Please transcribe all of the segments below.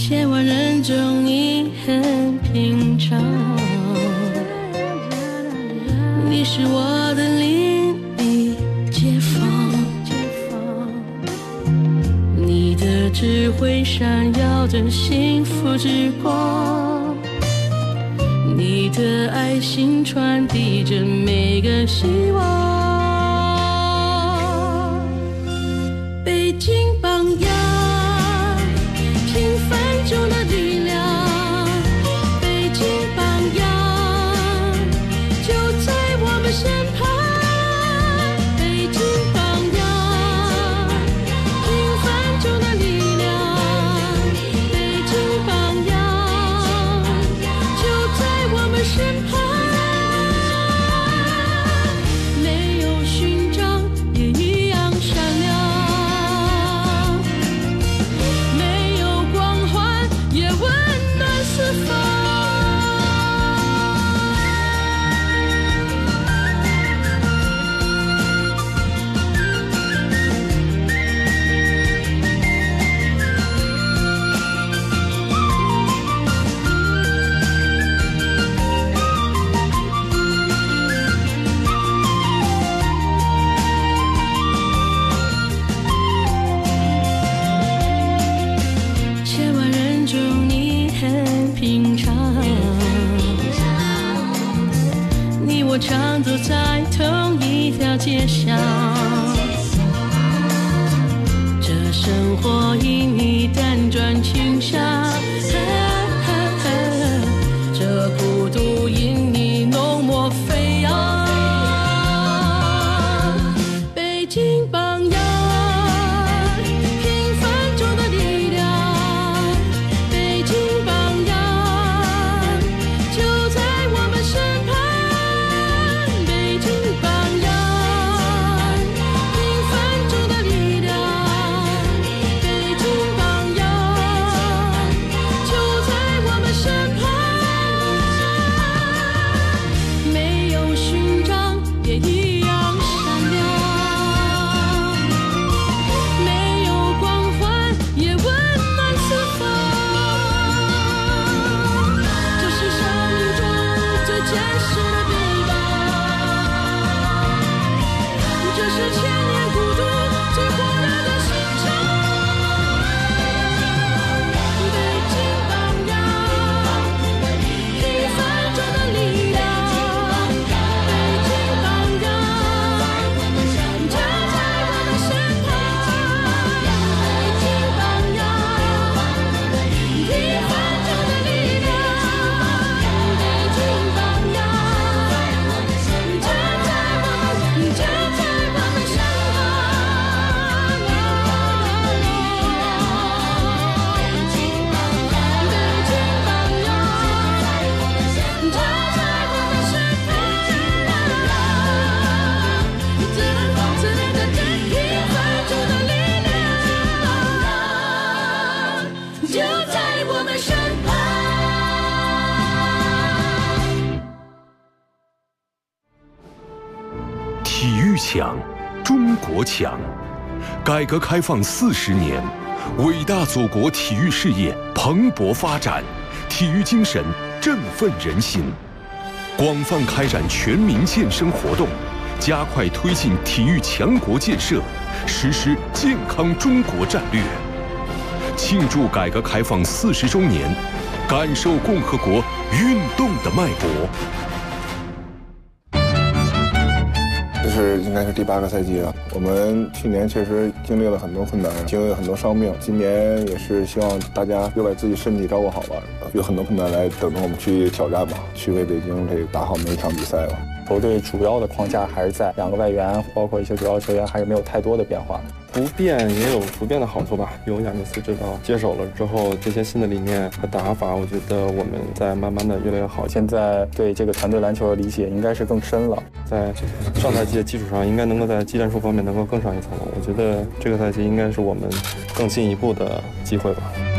千万人中你很平常，你是我的邻里街坊，你的智慧闪耀着幸福之光，你的爱心传递着每个希望。北京榜样，平凡中的力量，北京榜样就在我们身旁。北京榜样，平凡中的力量，北京榜样就在我们身旁。没有勋章也一样闪亮，没有光环也温暖四方。千万人中你很平常，你我常走在同一条街上，这生活因你辗转倾向，这孤独因你浓墨飞扬。北京榜样，平凡中的力量，北京榜样就在我们身旁。北京榜样，平凡中的力量，北京榜样就在我们身旁。没有勋章也一样闪亮，没有光环也温暖四方。这是生命中最坚实的臂膀，这是千年孤独最火热的心肠。北京榜样，平凡中的力量，北京榜样就在我们身旁。北京榜样，平凡中的力量，北京榜样就在我们身旁。就在我们身旁。 体育强，中国强。改革开放40年，伟大祖国体育事业蓬勃发展，体育精神振奋人心。广泛开展全民健身活动，加快推进体育强国建设，实施健康中国战略。庆祝改革开放40周年，感受共和国运动的脉搏。 这是应该是第8个赛季了。我们去年确实经历了很多困难，经历了很多伤病。今年也是希望大家又把自己身体照顾好吧，有很多困难来等着我们去挑战吧，去为北京这个打好每一场比赛吧。 球队主要的框架还是在2个外援，包括一些主要球员，还是没有太多的变化。 不变也有不变的好处吧。有亚尼斯指导接手了之后，这些新的理念和打法，我觉得我们在慢慢的越来越好。 现在对这个团队篮球的理解应该是更深了， 在上赛季的基础上，应该能够在技战术方面能够更上一层楼。我觉得这个赛季应该是我们更进一步的机会吧。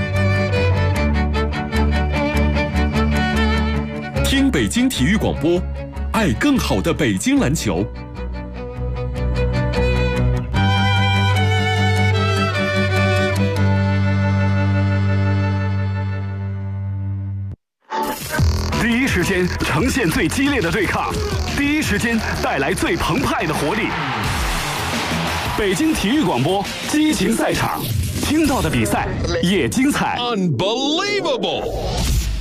听北京体育广播，爱更好的北京篮球。 时间呈现最激烈的对抗，第一时间带来最澎湃的活力。北京体育广播激情赛场，听到的比赛也精彩。 Unbelievable！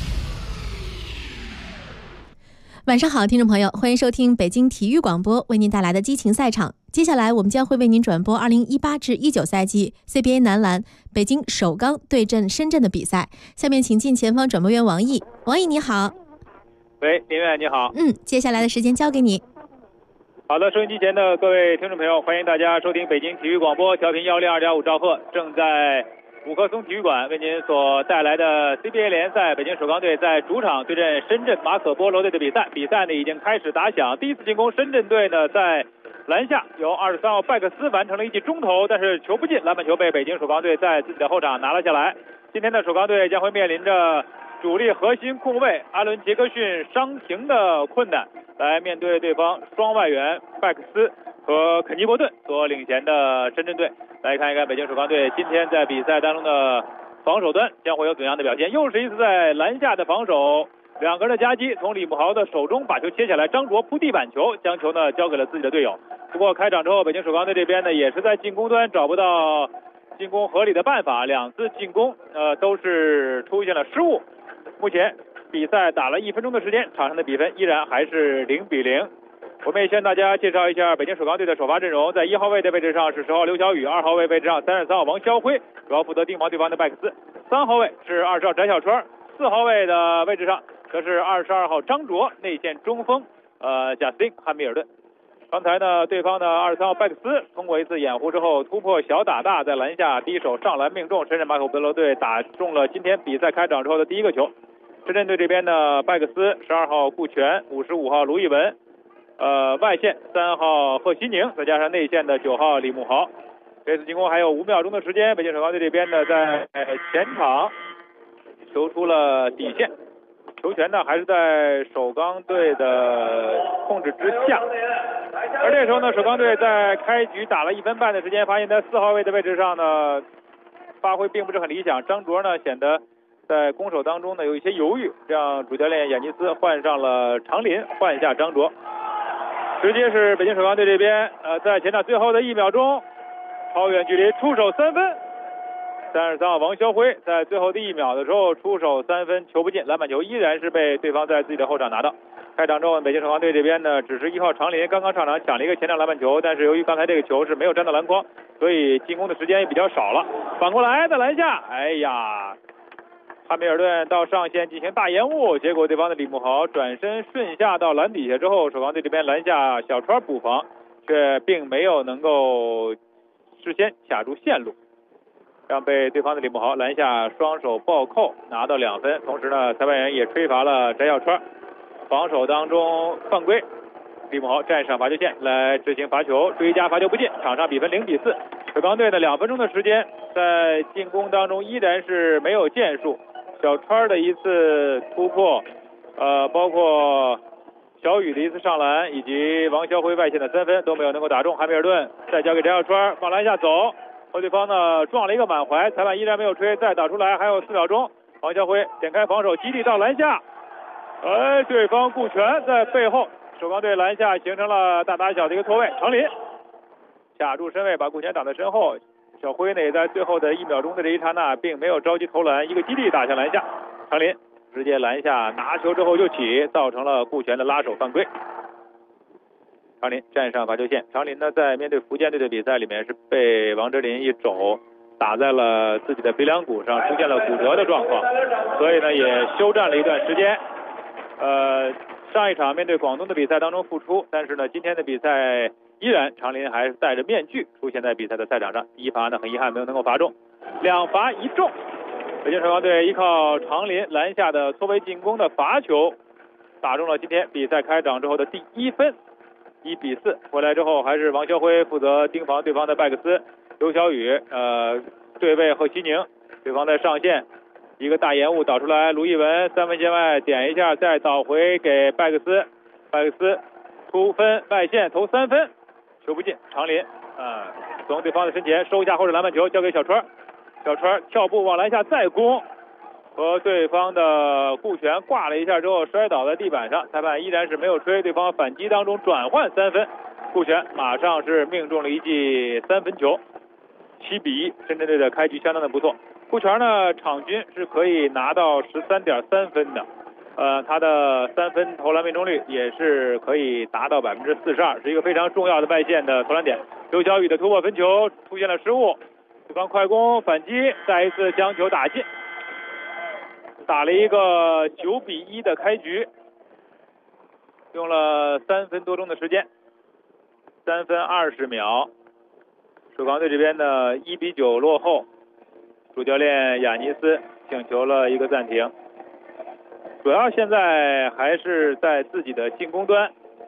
晚上好，听众朋友，欢迎收听北京体育广播为您带来的激情赛场。接下来我们将会为您转播2018至19赛季 CBA 男篮北京首钢对阵深圳的比赛。下面请进前方转播员王毅。王毅你好。 喂，林远你好。 接下来的时间交给你。 好的，收音机前的各位听众朋友，欢迎大家收听北京体育广播调频102.5兆赫，正在五棵松体育馆为您所带来的 CBA 联赛北京首钢队在主场对阵深圳马可波罗队的比赛。比赛呢已经开始打响，第一次进攻，深圳队呢在篮下由23号拜克斯完成了一记中投，但是球不进，篮板球被北京首钢队在自己的后场拿了下来。今天的首钢队将会面临着主力核心控卫阿伦杰克逊伤停的困难，来面对对方双外援拜克斯和肯尼伯顿所领衔的深圳队。来看一看北京首钢队今天在比赛当中的防守端将会有怎样的表现。又是一次在篮下的防守，两个人的夹击，从李慕豪的手中把球切下来，张卓扑地板球，将球呢交给了自己的队友。不过开场之后，北京首钢队这边呢也是在进攻端找不到进攻合理的办法，两次进攻都是出现了失误。目前比赛打了1分钟的时间，场上的比分依然还是0-0。我们也向大家介绍一下北京首钢队的首发阵容。在1号位的位置上是10号刘晓宇，2号位置上33号王肖辉，主要负责盯防对方的拜克斯。3号位是20号翟小川，4号位的位置上则是22号张卓，内线中锋贾斯汀汉密尔顿。刚才呢，对方的23号拜克斯通过一次掩护之后突破小打大，在篮下低手上篮命中，深圳马可波罗队打中了今天比赛开场之后的第一个球。深圳队这边呢，拜克斯12号顾全，55号卢艺文，外线3号贺西宁，再加上内线的9号李慕豪。这次进攻还有5秒钟的时间，北京首钢队这边呢在前场球出了底线，球权呢还是在首钢队的控制之下。而这时候呢，首钢队在开局打了1分半的时间，发现在4号位的位置上呢发挥并不是很理想，张卓呢显得在攻守当中呢有一些犹豫，让主教练雅尼斯换上了常林，换下张卓。直接是北京首钢队这边在前场最后的1秒钟超远距离出手3分，33号王肖辉在最后的1秒的时候出手3分，球不进，篮板球依然是被对方在自己的后场拿到。开场之后，北京首钢队这边呢只是1号常林刚刚上场抢了一个前场篮板球，但是由于刚才这个球是没有沾到篮筐，所以进攻的时间也比较少了。反过来在篮下，汉密尔顿到上线进行大延误，结果对方的李慕豪转身顺下到篮底下之后，首钢队这边篮下小川补防，却并没有能够事先卡住线路，让被对方的李慕豪篮下双手暴扣拿到2分。同时呢，裁判员也吹罚了翟小川防守当中犯规，李慕豪站上罚球线来执行罚球，追加罚球不进，场上比分0-4。首钢队的2分钟的时间在进攻当中依然是没有建树，小川的一次突破包括小雨的一次上篮以及王肖辉外线的3分都没有能够打中。汉密尔顿再交给翟小川往篮下走，和对方呢撞了一个满怀，裁判依然没有吹，再打出来还有4秒钟。王肖辉点开防守基地到篮下，对方顾全在背后，首钢队篮下形成了大打小的一个错位，常林卡住身位把顾全挡在身后，小辉呢也在最后的1秒钟的这一刹那并没有着急投篮，一个基地打向篮下，常林直接篮下拿球之后就起，造成了顾全的拉手犯规。常林站上罚球线，常林呢在面对福建队的比赛里面是被王哲林一肘打在了自己的鼻梁骨上，出现了骨折的状况，所以呢也休战了一段时间。上一场面对广东的比赛当中复出，但是呢今天的比赛依然常林还是戴着面具出现在比赛的赛场上，一罚呢很遗憾没有能够罚中，2罚1中。北京首钢队依靠常林篮下的错位进攻的罚球打中了今天比赛开场之后的第1分，1-4。回来之后还是王肖辉负责盯防对方的拜克斯，刘晓宇对位贺西宁，对方在上线一个大延误导出来，卢艺文3分线外点一下再导回给拜克斯，拜克斯出分外线投3分，球不进，常林从对方的身前收下后者篮板球交给小川，小川跳步往篮下再攻， 和对方的顾全挂了一下之后摔倒在地板上，裁判依然是没有吹，对方反击当中转换3分，顾全马上是命中了一记3分球，7比1，深圳队的开局相当的不错。顾全呢场均是可以拿到13.3分的，他的3分投篮命中率也是可以达到42%，是一个非常重要的外线的投篮点。刘晓宇的突破分球出现了失误，对方快攻反击，再一次将球打进，打了一个9比1的开局，用了3分多钟的时间，3分20秒。首钢队这边呢1比9落后，主教练亚尼斯请求了一个暂停，主要现在还是在自己的进攻端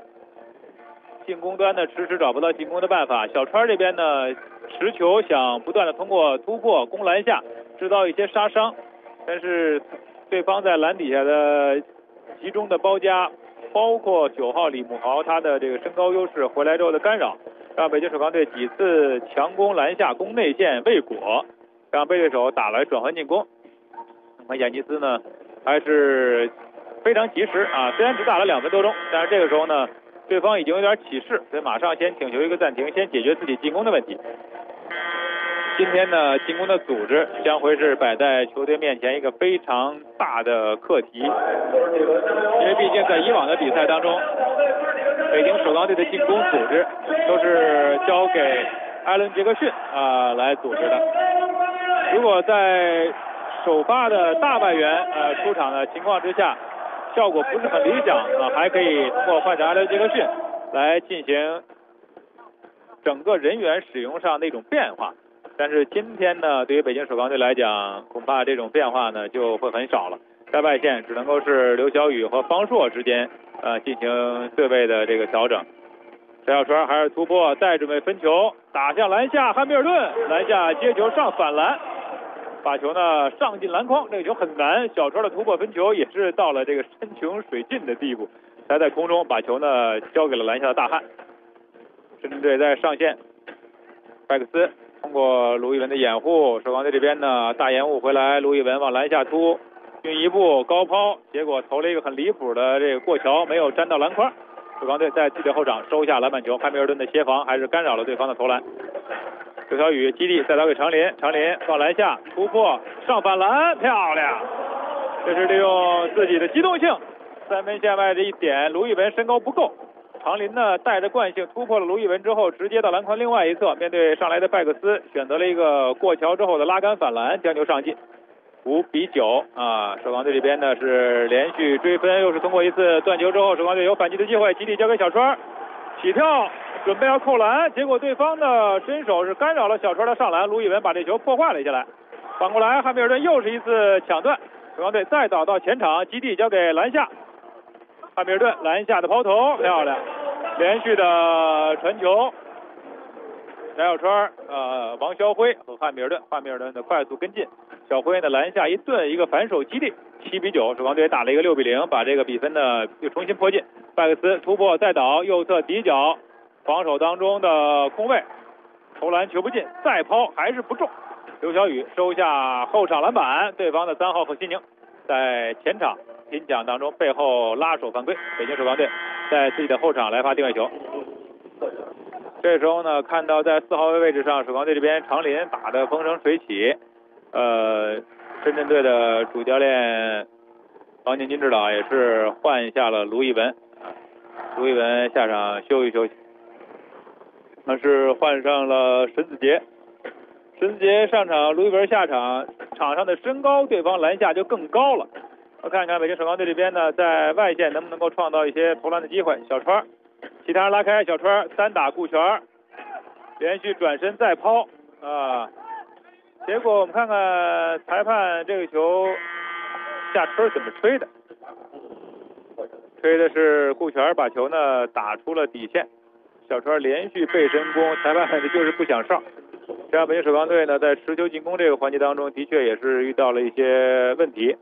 呢迟迟找不到进攻的办法。小川这边呢持球想不断的通过突破攻篮下制造一些杀伤，但是对方在篮底下的集中的包夹，包括9号李慕豪他的这个身高优势回来之后的干扰，让北京首钢队几次强攻篮下攻内线未果，让被对手打了转换进攻。那么亚尼斯呢还是非常及时啊，虽然只打了2分多钟，但是这个时候呢对方已经有点起势，所以马上先请求一个暂停，先解决自己进攻的问题。今天呢进攻的组织将会是摆在球队面前一个非常大的课题，因为毕竟在以往的比赛当中，北京首钢队的进攻组织都是交给艾伦·杰克逊来组织的。如果在首发的大外援出场的情况之下，效果不是很理想还可以通过换成艾伦·杰克逊来进行整个人员使用上的一种变化。但是今天呢，对于北京首钢队来讲，恐怕这种变化呢就会很少了。在外线只能够是刘晓宇和方硕之间进行对位的这个调整。陈小川还是突破，再准备分球，打向篮下，汉密尔顿篮下接球上反篮，把球呢上进篮筐，这个球很难。小川的突破分球也是到了这个山穷水尽的地步，才在空中把球呢交给了篮下的大汉。深圳队在上线，拜克斯通过卢逸文的掩护，首钢队这边呢大延误回来，卢逸文往篮下突，运一步高抛，结果投了一个很离谱的这个过桥，没有沾到篮筐。首钢队在自己的后场收下篮板球，汉密尔顿的协防还是干扰了对方的投篮。刘晓宇基地再打给长林，长林往篮下突破上反篮，漂亮！这是利用自己的机动性，3分线外这一点，卢逸文身高不够。长林呢带着惯性突破了卢逸文之后，直接到篮筐另外一侧，面对上来的拜克斯，选择了一个过桥之后的拉杆反篮，将球上进。5比9首钢队这边呢是连续追分，又是通过一次断球之后，首钢队有反击的机会，基地交给小川，起跳准备要扣篮，结果对方的身手是干扰了小川的上篮，卢逸文把这球破坏了下来。反过来汉密尔顿又是一次抢断，首钢队再倒到前场，基地交给篮下，汉密尔顿篮下的抛投漂亮，连续的传球，翟小川王霄辉和汉密尔顿的快速跟进，小辉呢篮下一顿一个反手击地，7比9，首钢队打了一个6比0，把这个比分呢又重新迫近。拜克斯突破再倒，右侧底角防守当中的空位，投篮球不进，再抛还是不中。刘晓宇收下后场篮板，对方的3号何新宁在前场拼抢当中背后拉手犯规，北京首钢队在自己的后场来发定位球。这时候呢，看到在4号位位置上，首钢队这边长林打得风生水起，深圳队的主教练王进军指导也是换下了卢逸文，卢逸文下场休息休息，那是换上了沈子杰。沈子杰上场，卢逸文下场，场上的身高对方篮下就更高了。我看看北京首钢队这边呢，在外线能不能够创造一些投篮的机会。小川，其他人拉开，小川单打顾全，连续转身再抛结果我们看看裁判这个球下吹怎么吹的，吹的是顾全把球呢打出了底线，小川连续背身攻，裁判就是不想上。这样北京首钢队呢在持球进攻这个环节当中的确也是遇到了一些问题，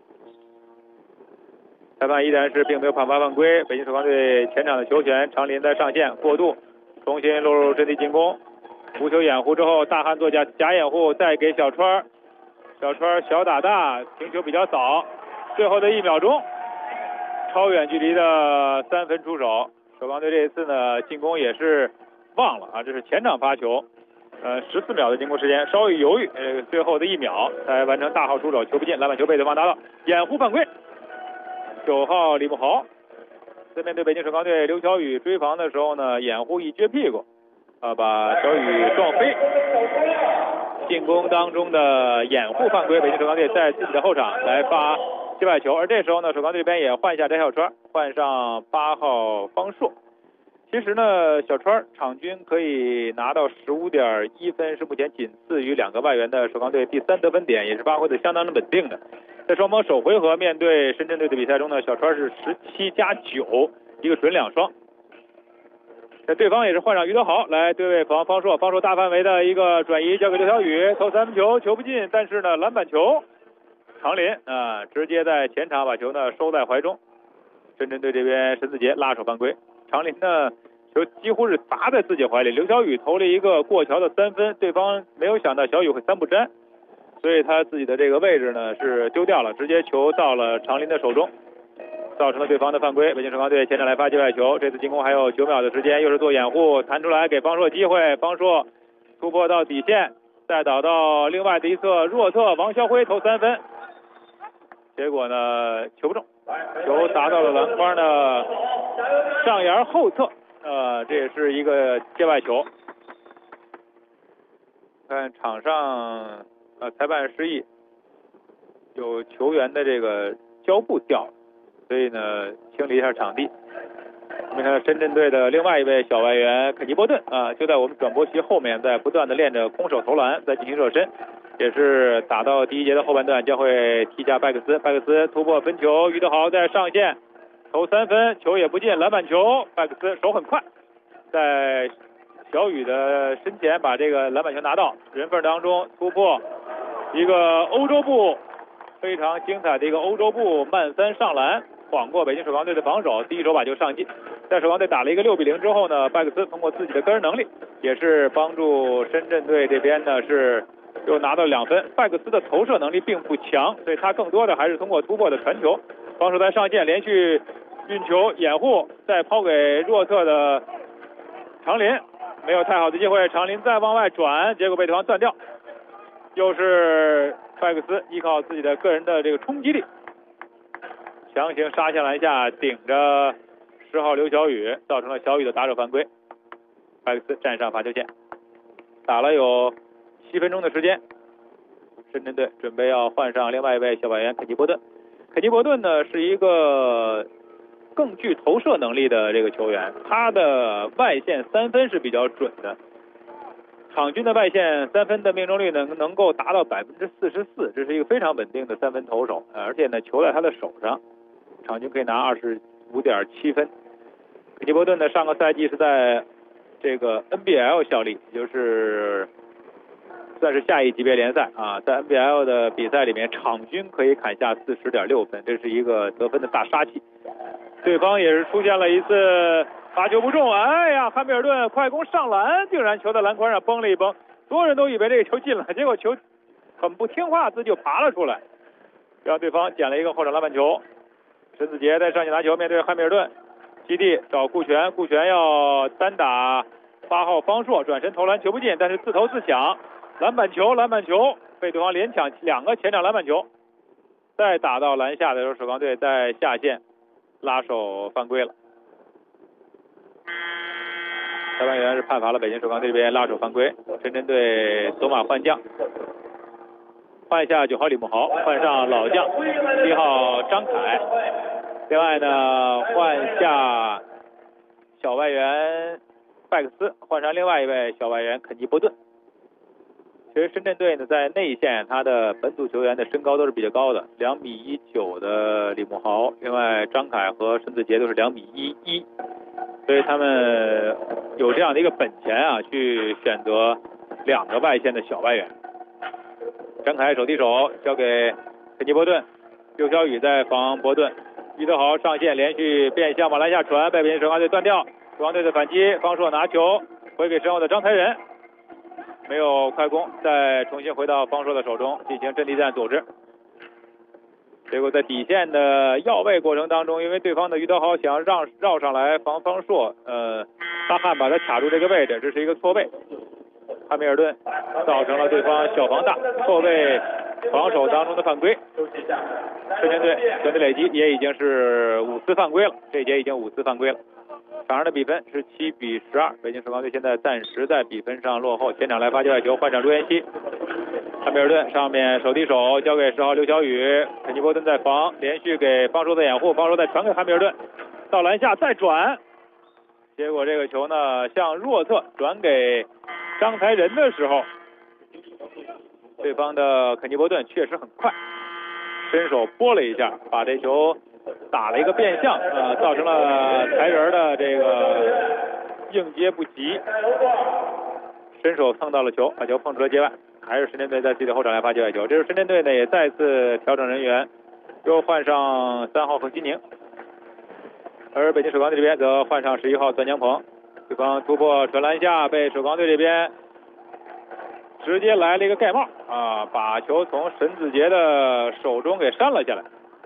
裁判依然是并没有判罚犯规。北京首钢队前场的球权，长林在上线过渡，重新落入阵地进攻，无球掩护之后，大汉做假掩护，再给小川小川小打大，停球比较早，最后的1秒钟，超远距离的3分出手。首钢队这一次呢，进攻也是忘了啊，这是前场发球，14秒的进攻时间，稍微犹豫，最后的1秒才完成大号出手，球不进，篮板球被对方拿到，掩护犯规。9号李慕豪在面对北京首钢队刘晓宇追防的时候呢，掩护一撅屁股，把小宇撞飞。进攻当中的掩护犯规，北京首钢队在自己的后场来发界外球，而这时候呢，首钢队这边也换下翟小川，换上8号方硕。其实呢，小川场均可以拿到15.1分，是目前仅次于2个外援的首钢队第3得分点，也是发挥的相当的稳定的。在双方首回合面对深圳队的比赛中呢，小川是17+9，一个准2双。这对方也是换上于德豪来对位方硕，方硕大范围的一个转移交给刘晓宇，投3分球，球不进，但是呢篮板球，常林直接在前场把球呢收在怀中。深圳队这边申子杰拉手犯规，常林呢球几乎是砸在自己怀里，刘晓宇投了一个过桥的3分，对方没有想到小宇会3不沾，所以他自己的这个位置呢是丢掉了，直接球到了常林的手中，造成了对方的犯规。北京首钢队前场来发界外球，这次进攻还有9秒的时间，又是做掩护，弹出来给方硕机会，方硕突破到底线，再倒到另外的一侧弱侧，王霄辉投3分，结果呢球不中，球砸到了篮筐的上沿后侧，这也是一个界外球。看场上裁判示意有球员的这个胶布掉了，所以呢清理一下场地。我们看深圳队的另外一位小外援肯尼波顿就在我们转播席后面，在不断的练着空手投篮，在进行热身，也是打到第1节的后半段将会踢下拜克斯突破分球，于德豪在上线投3分，球也不进，篮板球，拜克斯手很快，在小宇的身前把这个篮板球拿到，人缝当中突破一个欧洲步，非常精彩的一个欧洲步慢3上篮，晃过北京首钢队的防守，第一手把球上进。在首钢队打了一个6比0之后呢，拜克斯通过自己的个人能力，也是帮助深圳队这边呢是又拿到2分。拜克斯的投射能力并不强，所以他更多的还是通过突破的传球。防守在上线，连续运球掩护，再抛给弱侧的常林，没有太好的机会，常林再往外转，结果被对方断掉。又是拜克斯依靠自己的个人的这个冲击力，强行杀下篮下，顶着10号刘晓宇，造成了小宇的打手犯规。拜克斯站上罚球线，打了有7分钟的时间，深圳队准备要换上另外一位小外援肯尼波顿。肯尼波顿呢是一个更具投射能力的这个球员，他的外线3分是比较准的，场均的外线3分的命中率能够达到44%，这是一个非常稳定的3分投手，而且呢球在他的手上，场均可以拿25.7分。肯尼波顿呢上个赛季是在这个 NBL 效力，也就是算是下一级别联赛在 NBL 的比赛里面场均可以砍下40.6分，这是一个得分的大杀器。对方也是出现了一次罚球不中，哎呀，汉密尔顿快攻上篮，竟然球在篮筐上崩了一崩，所有人都以为这个球进了，结果球很不听话，自己就爬了出来，让对方捡了一个后场篮板球。申子杰在上去拿球，面对汉密尔顿，基地找顾全，顾全要单打8号方硕，转身投篮球不进，但是自投自抢，篮板球被对方连抢2个前场篮板球。再打到篮下的时候，首钢队在下线拉手犯规了，裁判员是判罚了北京首钢队这边拉手犯规。深圳队走马换将，换下9号李慕豪，换上老将7号张凯，另外呢换下小外援拜克斯，换上另外一位小外援肯尼波顿。其实深圳队呢在内线，他的本土球员的身高都是比较高的，2.19米的李慕豪，另外张凯和申子杰都是2.11米，所以他们有这样的一个本钱去选择2个外线的小外援。张凯手递手交给肯尼波顿，刘晓宇在防波顿，于德豪上线连续变向往篮下传，被北京首钢队断掉。首钢队的反击，方硕拿球回给身后的张才仁， 没有快攻，再重新回到方硕的手中进行阵地战组织。结果在底线的要位过程当中，因为对方的于德豪想绕上来防方硕，大汉把他卡住这个位置，这是一个错位。汉密尔顿造成了对方小防大，错位防守当中的犯规。深圳队全队累计也已经是5次犯规了，这一节已经5次犯规了。场上的比分是7比12，北京首钢队现在暂时在比分上落后。前场来发界外球，换上朱彦西。汉密尔顿上面手递手交给10号刘晓宇，肯尼波顿在防，连续给方硕的掩护，方硕再传给汉密尔顿，到篮下再转，结果这个球呢向弱侧转给张才仁的时候，对方的肯尼波顿确实很快，伸手拨了一下，把这球打了一个变向，造成了才仁的这个应接不及，伸手蹭到了球，把球碰出了界外。还是深圳队在自己的后场来发界外球，这是深圳队呢也再次调整人员，又换上3号何西宁，而北京首钢队这边则换上11号段江鹏。对方突破传篮下，被首钢队这边直接来了一个盖帽把球从沈子杰的手中给扇了下来。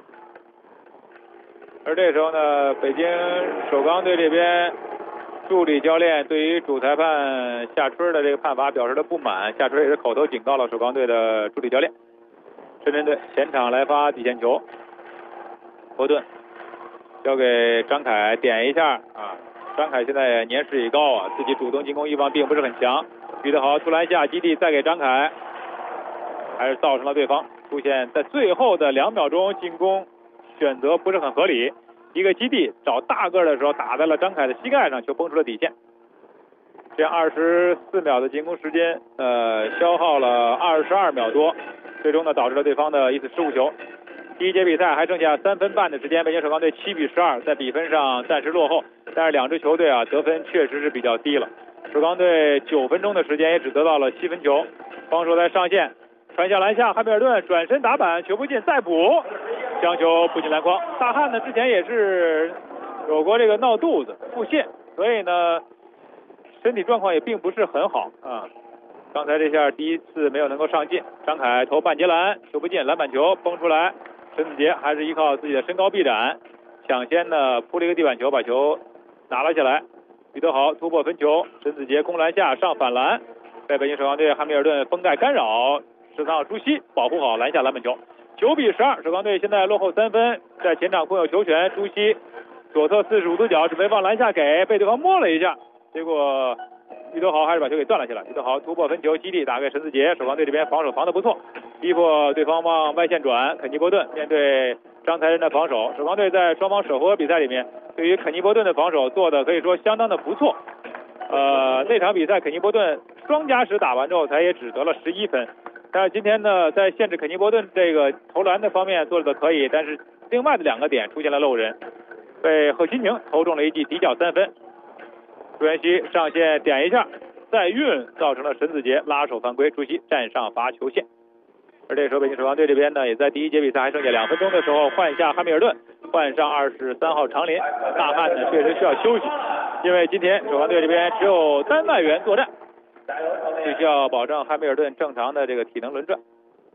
而这时候呢，北京首钢队这边助理教练对于主裁判夏春的这个判罚表示了不满，夏春也是口头警告了首钢队的助理教练。深圳队前场来发底线球，波顿交给张凯点一下张凯现在年事已高自己主动进攻欲望并不是很强。于德豪突篮下基地再给张凯，还是造成了对方出现在最后的2秒钟进攻选择不是很合理，一个基地找大个的时候打在了张凯的膝盖上，球崩出了底线。这样24秒的进攻时间消耗了22秒多，最终呢导致了对方的一次失误球。第一节比赛还剩下3分半的时间，北京首钢队7比12，在比分上暂时落后，但是两支球队得分确实是比较低了。首钢队9分钟的时间也只得到了7分球，方硕在上线传向篮下，汉密尔顿转身打板，球不进再补，将球补进篮筐。大汉呢之前也是有过这个闹肚子腹泻，所以呢身体状况也并不是很好刚才这下第一次没有能够上进，张凯投半截篮，球不进，篮板球崩出来，沈子杰还是依靠自己的身高臂展抢先呢扑了一个地板球，把球拿了下来。于德豪突破分球，沈子杰攻篮下上反篮，被北京首钢队汉密尔顿封盖干扰，13号朱熹保护好篮下篮板球。9比12，首钢队现在落后3分，在前场共有球权，朱熹左侧45度角准备往篮下给，被对方摸了一下，结果于德豪还是把球给断了下来。于德豪突破分球，基地打给沈子杰，首钢队这边防守防得不错，逼迫对方往外线转。肯尼波顿面对张才仁的防守，首钢队在双方首回合比赛里面对于肯尼波顿的防守做的可以说相当的不错。那场比赛肯尼波顿双加时打完之后才也只得了11分，但是今天呢在限制肯尼波顿这个投篮的方面做的可以，但是另外的2个点出现了漏人，被贺新宁投中了一记底角3分。朱彦西上线点一下再运，造成了沈子杰拉手犯规，朱熹站上罚球线。而这时候北京首钢队这边呢也在第一节比赛还剩下2分钟的时候换下汉密尔顿，换上23号长林。大汉呢确实需要休息，因为今天首钢队这边只有单外援作战，就需要保证汉密尔顿正常的这个体能轮转。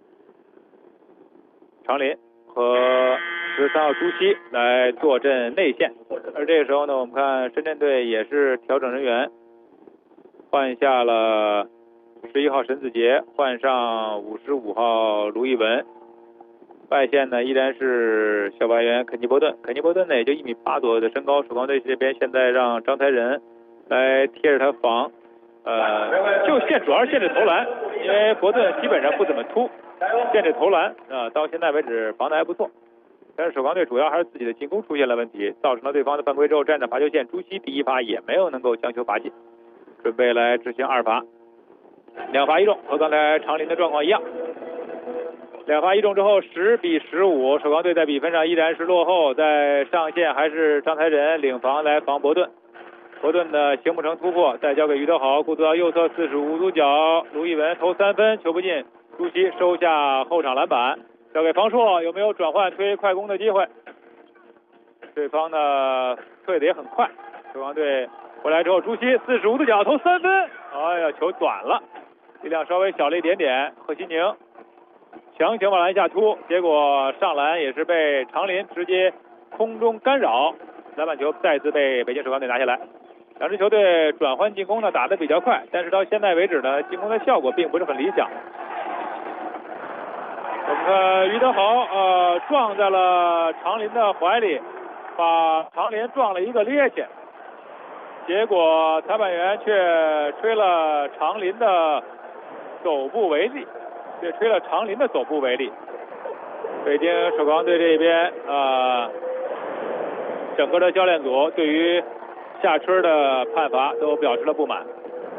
长林和13号朱熹来坐镇内线。而这个时候呢我们看深圳队也是调整人员，换下了11号沈子杰，换上55号卢艺文，外线呢依然是小白猿肯尼波顿。肯尼波顿呢也就1.8米左右的身高，首钢队这边现在让张才仁来贴着他防，主要是限制投篮，因为伯顿基本上不怎么突，限制投篮到现在为止防得还不错。但是首钢队主要还是自己的进攻出现了问题，造成了对方的犯规之后站在罚球线，朱熹第一罚也没有能够将球罚进，准备来执行2罚，2罚1中，和刚才长林的状况一样。2罚1中之后10比15，首钢队在比分上依然是落后，在上线还是张才仁领防来防伯顿，伯顿的形不成突破，再交给于德豪，顾得到右侧45度角，卢艺文投3分，球不进，朱熹收下后场篮板，交给方硕，有没有转换推快攻的机会？对方呢退的也很快，首钢队回来之后，朱熹45度角投3分，哎呀，球短了， 力量稍微小了一点点。贺西宁强行往篮下突，结果上篮也是被长林直接空中干扰，篮板球再次被北京首钢队拿下来。两支球队转换进攻呢打得比较快，但是到现在为止呢，进攻的效果并不是很理想。我们看于德豪撞在了长林的怀里，把长林撞了一个趔趄，结果裁判员却吹了长林的走步违例，吹了长林的走步违例。北京首钢队这边整个的教练组对于夏春的判罚都表示了不满，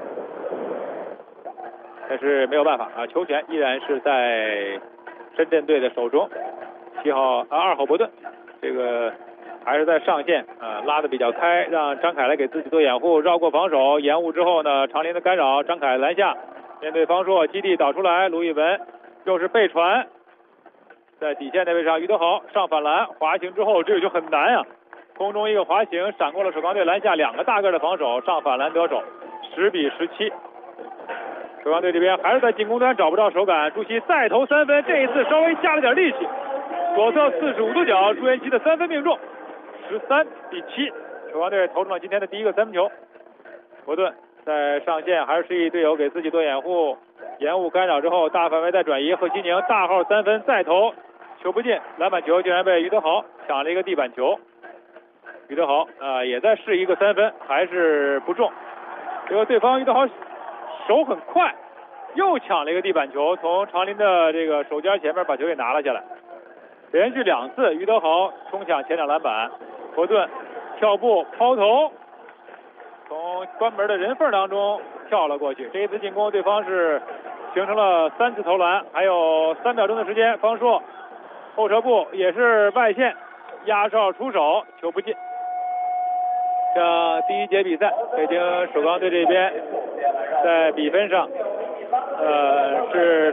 但是没有办法球权依然是在深圳队的手中。2号伯顿这个还是在上线拉得比较开，让张凯来给自己做掩护，绕过防守，延误之后呢，长林的干扰，张凯篮下面对方硕，基地导出来，卢宇文又是背传，在底线那位上，于德豪上反篮滑行之后，这个就很难啊，空中一个滑行闪过了首钢队篮下2个大个的防守，上反篮得手，10比17。首钢队这边还是在进攻端找不到手感，朱熹再投3分，这一次稍微加了点力气，左侧45度角，朱彦曦的3分命中，13比7。首钢队投中了今天的第一个3分球。伯顿在上线还是示意队友给自己做掩护，延误干扰之后大范围再转移，贺西宁大号3分再投，球不进，篮板球竟然被于德豪抢了一个地板球。于德豪也在试一个3分，还是不中。结果对方于德豪手很快，又抢了一个地板球，从长林的这个手尖前面把球给拿了下来。连续2次于德豪冲抢前场篮板，伯顿跳步抛投，从关门的人缝当中跳了过去。这一次进攻对方是形成了3次投篮，还有3秒钟的时间，方硕后撤步也是外线压哨出手，球不进。像第一节比赛，北京首钢队这边在比分上是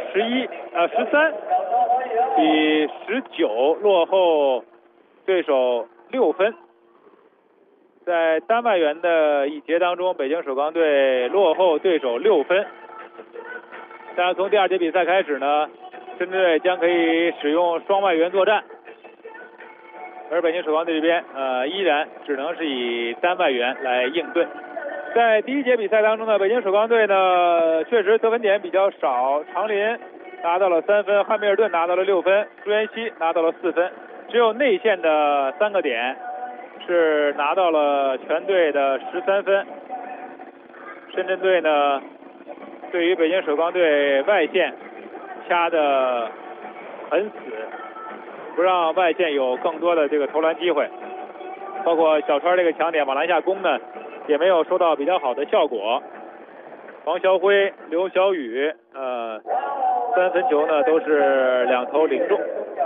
13比19落后对手6分。在单外援的一节当中，北京首钢队落后对手6分。当然，从第2节比赛开始呢，深圳队将可以使用双外援作战，而北京首钢队这边依然只能是以单外援来应对。在第1节比赛当中呢，北京首钢队呢确实得分点比较少，长林拿到了3分，汉密尔顿拿到了6分，朱彦曦拿到了4分，只有内线的3个点是拿到了全队的13分。深圳队呢对于北京首钢队外线掐得很死，不让外线有更多的这个投篮机会，包括小川这个强点往篮下攻呢也没有收到比较好的效果。王晓辉、刘晓宇3分球呢都是2投0中，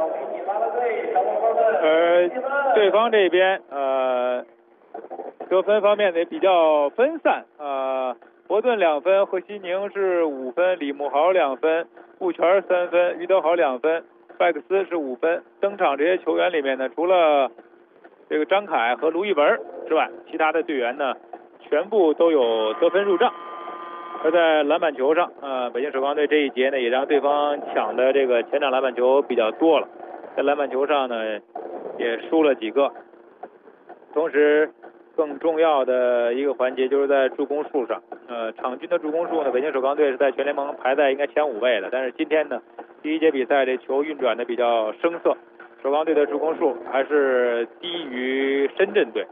而对方这边得分方面也比较分散伯顿2分，贺西宁是5分，李慕豪2分，顾全3分，于德豪2分，拜克斯是5分。登场这些球员里面呢，除了这个张凯和卢一文之外，其他的队员呢全部都有得分入账。而在篮板球上北京首钢队这一节呢也让对方抢的这个前场篮板球比较多了，在篮板球上呢也输了几个。同时更重要的一个环节就是在助攻数上场均的助攻数呢，北京首钢队是在全联盟排在应该前5位的，但是今天呢第1节比赛这球运转的比较生涩，首钢队的助攻数还是低于深圳队。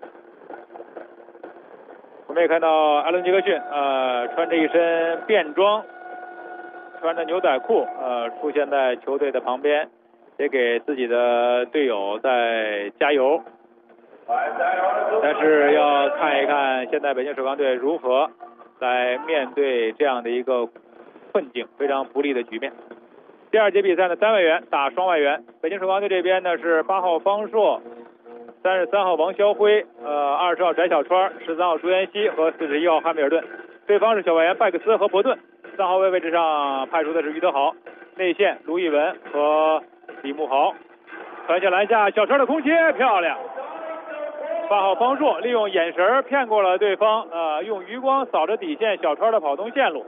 我们也看到艾伦杰克逊穿着一身便装，穿着牛仔裤出现在球队的旁边，也给自己的队友在加油。但是要看一看现在北京首钢队如何来面对这样的一个困境，非常不利的局面。第2节比赛呢，单外援打双外援，北京首钢队这边呢是8号方硕、33号王晓辉、20号翟小川、13号朱彦曦和41号汉密尔顿，对方是小外援拜克斯和伯顿。3号位位置上派出的是于德豪，内线卢一文和李慕豪，传下篮下小川的空切漂亮。8号方硕利用眼神骗过了对方，用余光扫着底线小川的跑动线路，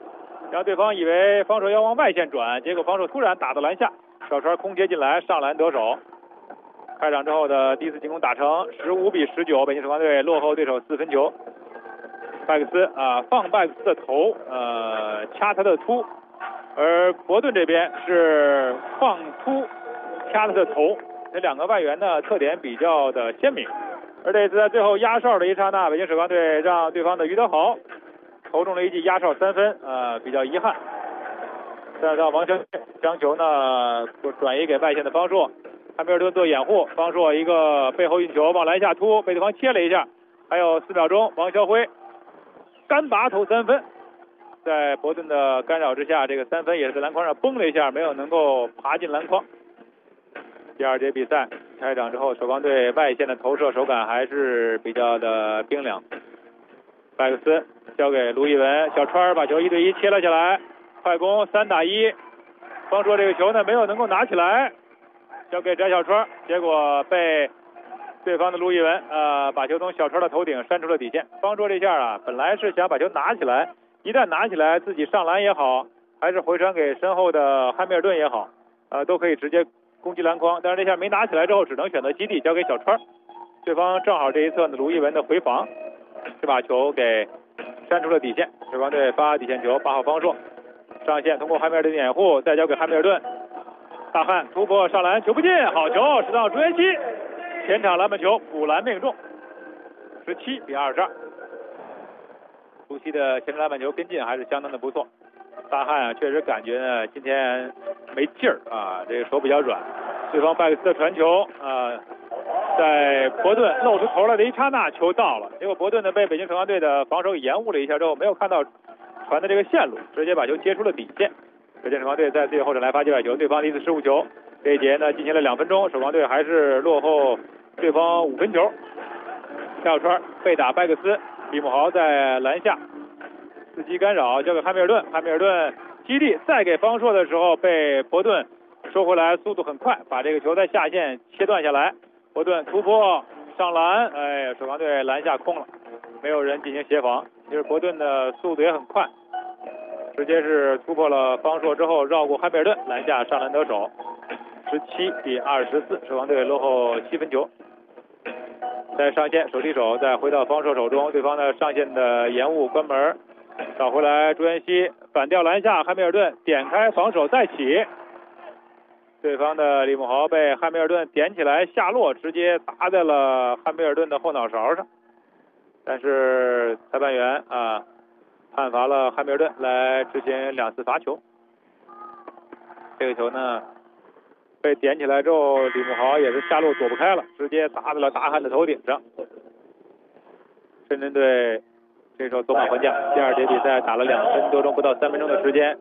让对方以为防守要往外线转，结果防守突然打到篮下，小川空切进来上篮得手。开场之后的第一次进攻打成15-19，北京首钢队落后对手4分球。拜克斯放拜克斯的头，掐他的突，而伯顿这边是放突掐他的头，这两个外援呢特点比较的鲜明。而这次在最后压哨的一刹那，北京首钢队让对方的于德豪投中了一记压哨3分，比较遗憾。再让王潇将球呢转移给外线的方硕，汉密尔顿做掩护，方硕一个背后运球往篮下突，被对方切了一下，还有4秒钟，王潇辉干拔投3分，在伯顿的干扰之下，这个3分也是在篮筐上崩了一下，没有能够爬进篮筐。第二节比赛开场之后，首钢队外线的投射手感还是比较的冰凉。拜克斯交给卢一文，小川把球1对1切了下来，快攻3打1，方硕这个球呢没有能够拿起来，交给翟小川，结果被对方的卢一文把球从小川的头顶扇出了底线。方硕这下本来是想把球拿起来，一旦拿起来自己上篮也好，还是回传给身后的汉密尔顿也好，都可以直接攻击篮筐，但是这下没拿起来之后，只能选择基地交给小川。对方正好这一侧呢，卢一文的回防是把球给扇出了底线。首钢队发底线球，8号方硕上线，通过汉密尔顿的掩护，再交给汉密尔顿。大汉突破上篮，球不进，好球，是到朱彦西前场篮板球补篮命中，17-22。朱熹的前场篮板球跟进还是相当的不错。大汉确实感觉呢今天没劲儿这个手比较软。对方拜克斯的传球在伯顿露出头来的一刹那，球到了，结果伯顿呢被北京首钢队的防守延误了一下之后，没有看到传的这个线路，直接把球接出了底线。北京首钢队在自己后场来发界外球，对方的一次失误球。这一节呢进行了2分钟，首钢队还是落后对方5分球。小川被打拜克斯，李慕豪在篮下伺机干扰，交给汉密尔顿，汉密尔顿基地再给方硕的时候被伯顿收回来，速度很快，把这个球在下线切断下来。伯顿突破上篮，首钢队篮下空了，没有人进行协防，就是伯顿的速度也很快，直接是突破了方硕之后绕过汉密尔顿，篮下上篮得手，17-24，首钢队落后7分球。再上线手递手，再回到方硕手中，对方的上线的延误关门，找回来朱彦西反掉篮下，汉密尔顿点开防守再起，对方的李慕豪被汉密尔顿点起来下落，直接打在了汉密尔顿的后脑勺上，但是裁判员判罚了汉密尔顿来执行2次罚球。这个球呢被点起来之后，李慕豪也是下落躲不开了，直接打在了大汉的头顶上。深圳队这时候走马换将，第二节比赛打了2分多钟，不到3分钟的时间，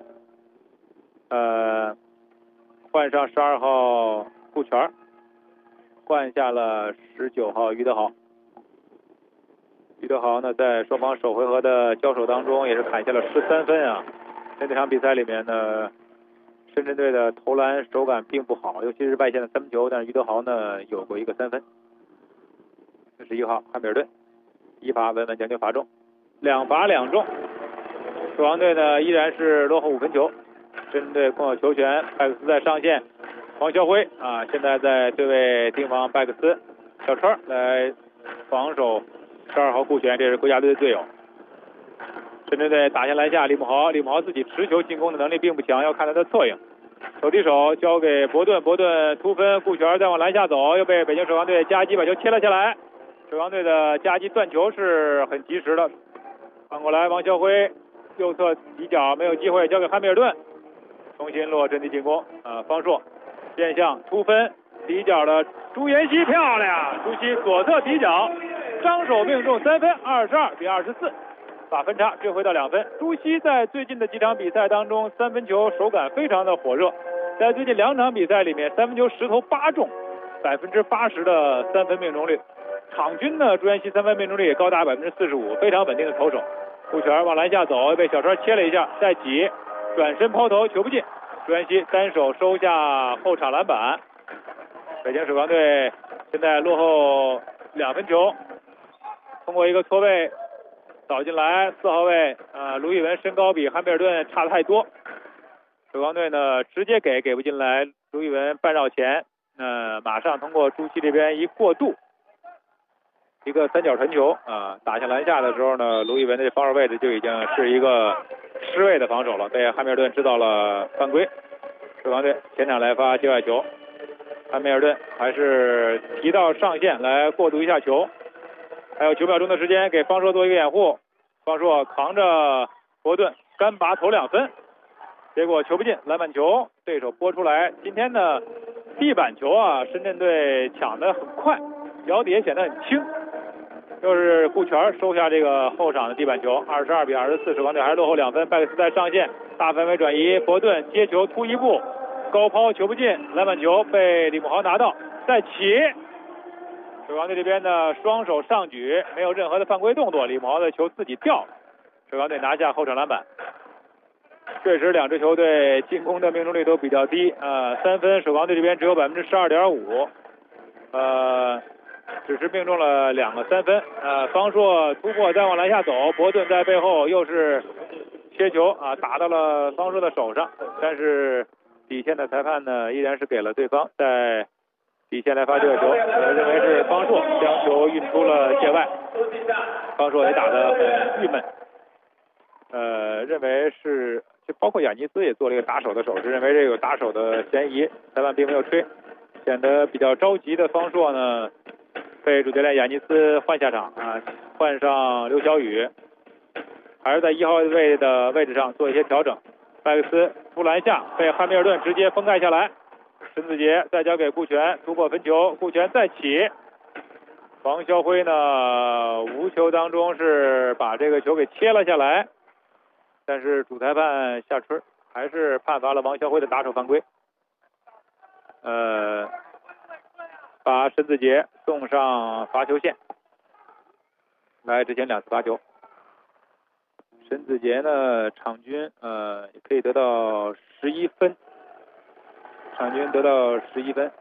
换上12号顾全，换下了19号于德豪。于德豪呢在双方首回合的交手当中也是砍下了13分在这场比赛里面呢，深圳队的投篮手感并不好，尤其是外线的3分球，但是于德豪呢有过一个3分。41号汉密尔顿一罚稳稳将球罚中，2罚2中。首钢队呢依然是落后5分球，深圳队控有球权，拜克斯在上线，王潇辉现在在对位盯防拜克斯，小川来防守12号顾全，这是国家队的队友。深圳队打下篮下，李慕豪自己持球进攻的能力并不强，要看他的策应。手递手交给伯顿，伯顿突分，顾全再往篮下走，又被北京首钢队夹击把球切了下来。首钢队的夹击断球是很及时的，换过来王潇辉右侧底角没有机会，交给汉密尔顿，重新落阵地进攻。方硕变向突分，底角的朱彦西漂亮，朱熹左侧底角张手命中3分，22-24，把分差追回到2分。朱熹在最近的几场比赛当中3分球手感非常的火热，在最近2场比赛里面3分球10投8中，80%的3分命中率。场均呢朱彦西3分命中率也高达45%，非常稳定的投手。顾全往篮下走，被小川切了一下，再起转身抛投，球不进。朱彦西单手收下后场篮板。北京首钢队现在落后2分球，通过一个错位倒进来，4号位卢玉文身高比汉密尔顿差太多，首钢队呢直接给不进来，卢玉文半绕前，马上通过朱琦这边一过渡，一个3角传球打向篮下的时候呢，卢玉文的防守位置就已经是一个失位的防守了，被汉密尔顿制造了犯规。首钢队前场来发界外球，汉密尔顿还是提到上线来过渡一下球，还有9秒钟的时间给方硕做一个掩护，方硕扛着伯顿干拔投2分，结果球不进，篮板球对手拨出来。今天呢地板球深圳队抢得很快，脚底也显得很轻，又是顾全收下这个后场的地板球，22比24，首钢队还是落后2分。拜克斯在上线大范围转移，伯顿接球突一步，高抛球不进，篮板球被李慕豪拿到，再起。首钢队这边呢双手上举，没有任何的犯规动作，李慕豪的球自己掉了，首钢队拿下后场篮板。确实两支球队进攻的命中率都比较低，3分首钢队这边只有 12.5%，只是命中了2个3分。方硕突破再往篮下走，伯顿在背后又是切球打到了方硕的手上，但是底线的裁判呢依然是给了对方在底线来发这个球，认为是方硕将球运出了界外，方硕也打得很郁闷，认为是就包括亚尼斯也做了一个打手的手势，认为这有打手的嫌疑，裁判并没有吹，显得比较着急的方硕呢被主教练亚尼斯换下场换上刘晓宇，还是在1号位的位置上做一些调整。拜克斯突篮下被汉密尔顿直接封盖下来，申子杰再交给顾全突破分球，顾全再起，王霄辉呢无球当中是把这个球给切了下来，但是主裁判下春还是判罚了王霄辉的打手犯规，把申子杰送上罚球线来执行2次罚球。申子杰呢场均也可以得到11分，场均得到11分。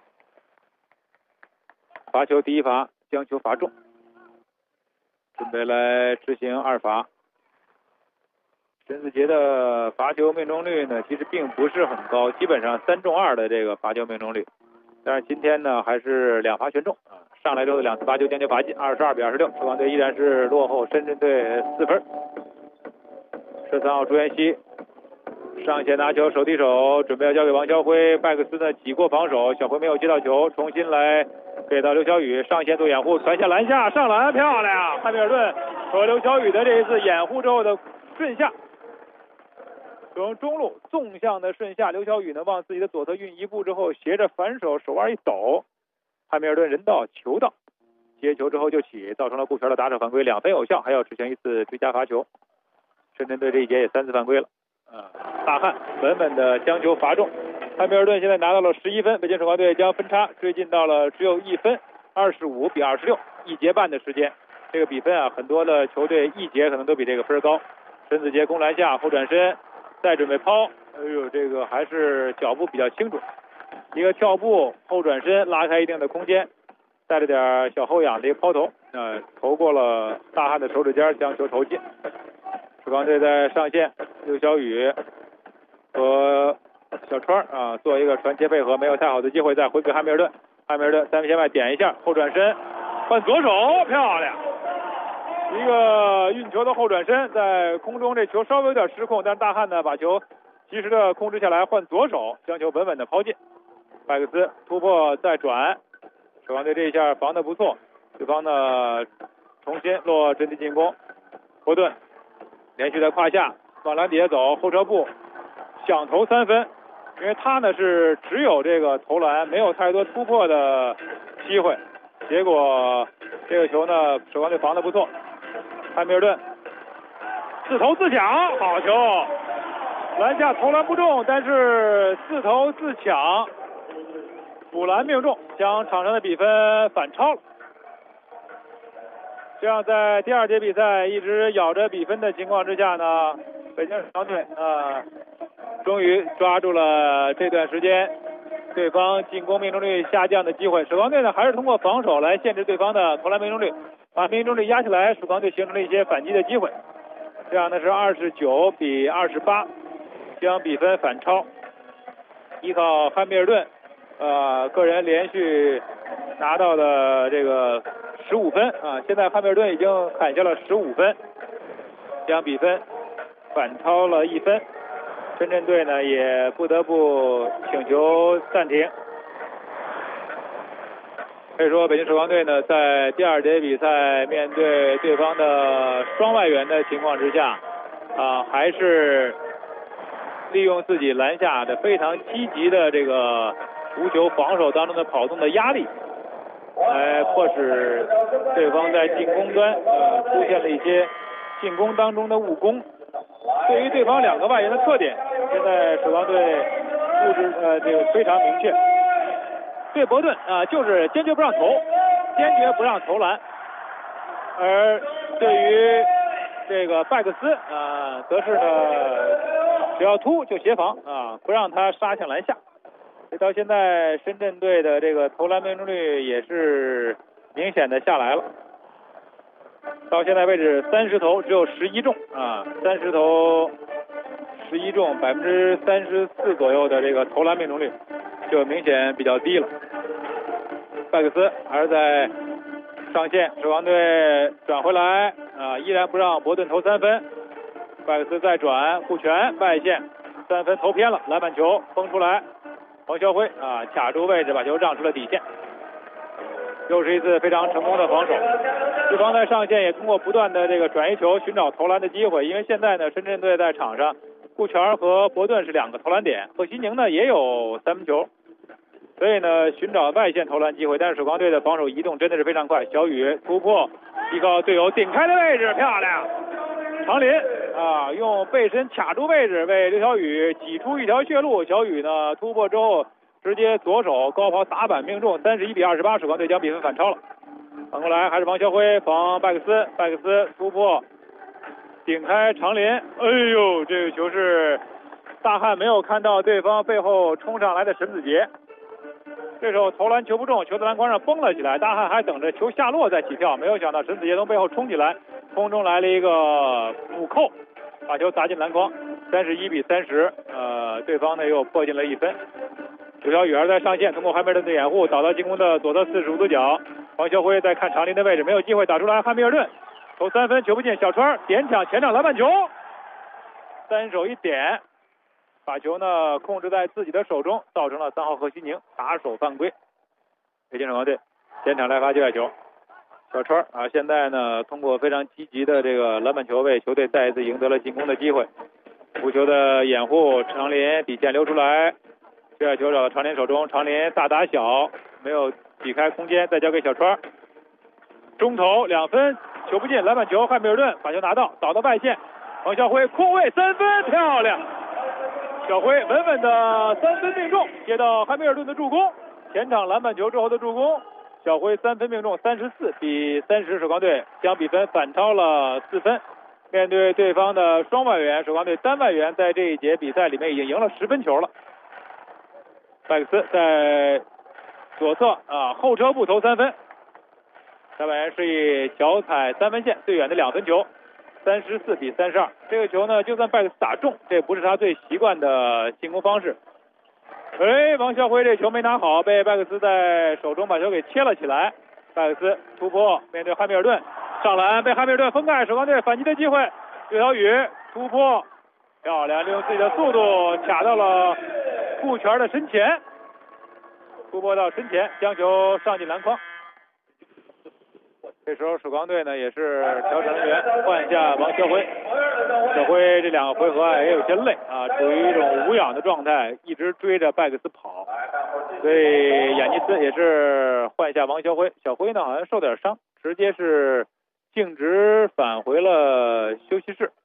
罚球第一罚将球罚中，准备来执行2罚。申子杰的罚球命中率呢其实并不是很高，基本上3中2的这个罚球命中率，但是今天呢还是2罚全中上来之后的2次罚球将球罚进，22比26，首钢队依然是落后深圳队4分。13号朱彦西上前拿球手递手，准备要交给王霄辉，拜克斯呢挤过防守，小辉没有接到球，重新来给到刘晓宇，上线做掩护，传下篮下上篮，漂亮！汉密尔顿和刘晓宇的这一次掩护之后的顺下，从中路纵向的顺下，刘晓宇呢往自己的左侧运一步之后，斜着反手手腕一抖，汉密尔顿人到球到，接球之后就起，造成了顾全的打手犯规，2分有效，还要执行1次追加罚球。深圳队这一节也3次犯规了，大汉稳稳的将球罚中，汉密尔顿现在拿到了11分，北京首钢队将分差追进到了只有1分，25比26，一节半的时间，这个比分很多的球队一节可能都比这个分高。申子杰攻篮下后转身，再准备抛，这个还是脚步比较清楚，一个跳步后转身拉开一定的空间，带着点小后仰的一个抛投，投过了大汉的手指尖，将球投进。首钢队在上线，刘晓宇和小川做一个传切配合，没有太好的机会，再回给汉密尔顿，汉密尔顿3分线外点一下后转身换左手，漂亮！一个运球的后转身，在空中这球稍微有点失控，但是大汉呢把球及时的控制下来，换左手将球稳稳的抛进。拜克斯突破再转，首钢队这一下防得不错，对方呢重新落阵地进攻，伯顿连续在胯下往篮底下走，后撤步想投3分，因为他呢是只有这个投篮，没有太多突破的机会，结果这个球呢首钢队防得不错，汉密尔顿自投自抢，好球，篮下投篮不中，但是自投自抢补篮命中，将场上的比分反超了。这样在第2节比赛一直咬着比分的情况之下呢，北京首钢队终于抓住了这段时间对方进攻命中率下降的机会。首钢队呢还是通过防守来限制对方的投篮命中率， 把命中率压下来，曙光队形成了一些反击的机会。这样呢是29比28，将比分反超。依靠汉密尔顿，个人连续拿到了这个15分啊，现在汉密尔顿已经砍下了15分，将比分反超了1分。深圳队呢也不得不请求暂停。可以说，北京曙光队呢在第2节比赛面对对方的双外援的情况之下，还是利用自己篮下的非常积极的这个无球防守当中的跑动的压力，来迫使对方在进攻端出现了一些进攻当中的误攻。对于对方2个外援的特点，现在曙光队布置这个非常明确。对伯顿就是坚决不让投，坚决不让投篮。而对于这个拜克斯则是呢，只要突就协防不让他杀向篮下。到现在深圳队的这个投篮命中率也是明显的下来了。到现在为止30投只有11中30投11中，34%左右的这个投篮命中率就明显比较低了。拜克斯还是在上线，曙光队转回来依然不让伯顿投3分。拜克斯再转护拳外线3分投偏了，篮板球封出来，王晓辉卡住位置把球让出了底线。又是一次非常成功的防守。对方在上线也通过不断的这个转移球寻找投篮的机会，因为现在呢深圳队在场上顾全和伯顿是2个投篮点，贺西宁呢也有3分球，所以呢寻找外线投篮机会。但是曙光队的防守移动真的是非常快，小雨突破，依靠队友顶开的位置漂亮，长林用背身卡住位置为刘晓宇挤出一条血路，小雨呢突破之后直接左手高抛打板命中，31比28，曙光队将比分反超了。反过来还是王晓辉防拜克斯，拜克斯突破顶开长林，哎呦，这个球是大汉没有看到对方背后冲上来的沈子杰，这时候投篮球不中，球在篮筐上崩了起来，大汉还等着球下落再起跳，没有想到沈子杰从背后冲起来，空中来了一个俯扣，把球砸进篮筐，31比30，对方呢又破进了1分。刘晓宇儿在上线，通过汉密尔顿的掩护倒到进攻的左侧45度角，王晓辉在看长林的位置，没有机会打出来，汉密尔顿投3分球不进，小川点抢前场篮板球，单手一点把球呢控制在自己的手中，造成了3号贺西宁打手犯规。北京曙光队前场来发界外球，小川现在呢通过非常积极的这个篮板球为球队再一次赢得了进攻的机会。无球的掩护，长林底线溜出来，界外球找到长林手中，长林大打小没有挤开空间，再交给小川，中投2分球不进，篮板球汉密尔顿把球拿到倒到外线，王晓辉空位3分漂亮，小辉稳稳的3分命中，接到汉密尔顿的助攻，前场篮板球之后的助攻，小辉3分命中，34比30，曙光队将比分反超了4分。面对对方的双外援，曙光队单外援在这一节比赛里面已经赢了10分球了。拜克斯在左侧后撤步投3分，单外援示意小踩3分线最远的2分球，34比32。这个球呢就算拜克斯打中，这不是他最习惯的进攻方式。王晓辉这球没拿好，被拜克斯在手中把球给切了起来。拜克斯突破面对汉密尔顿上篮，被汉密尔顿封盖，曙光队反击的机会，刘晓宇突破漂亮，利用自己的速度卡到了顾全的身前，突破到身前将球上进篮筐。这时候曙光队呢也是调整人员，换下王晓辉。小辉这2个回合也有些累处于一种无氧的状态，一直追着拜克斯跑，所以雅尼斯也是换下王晓辉。小辉呢好像受点伤，直接是径直返回了休息室，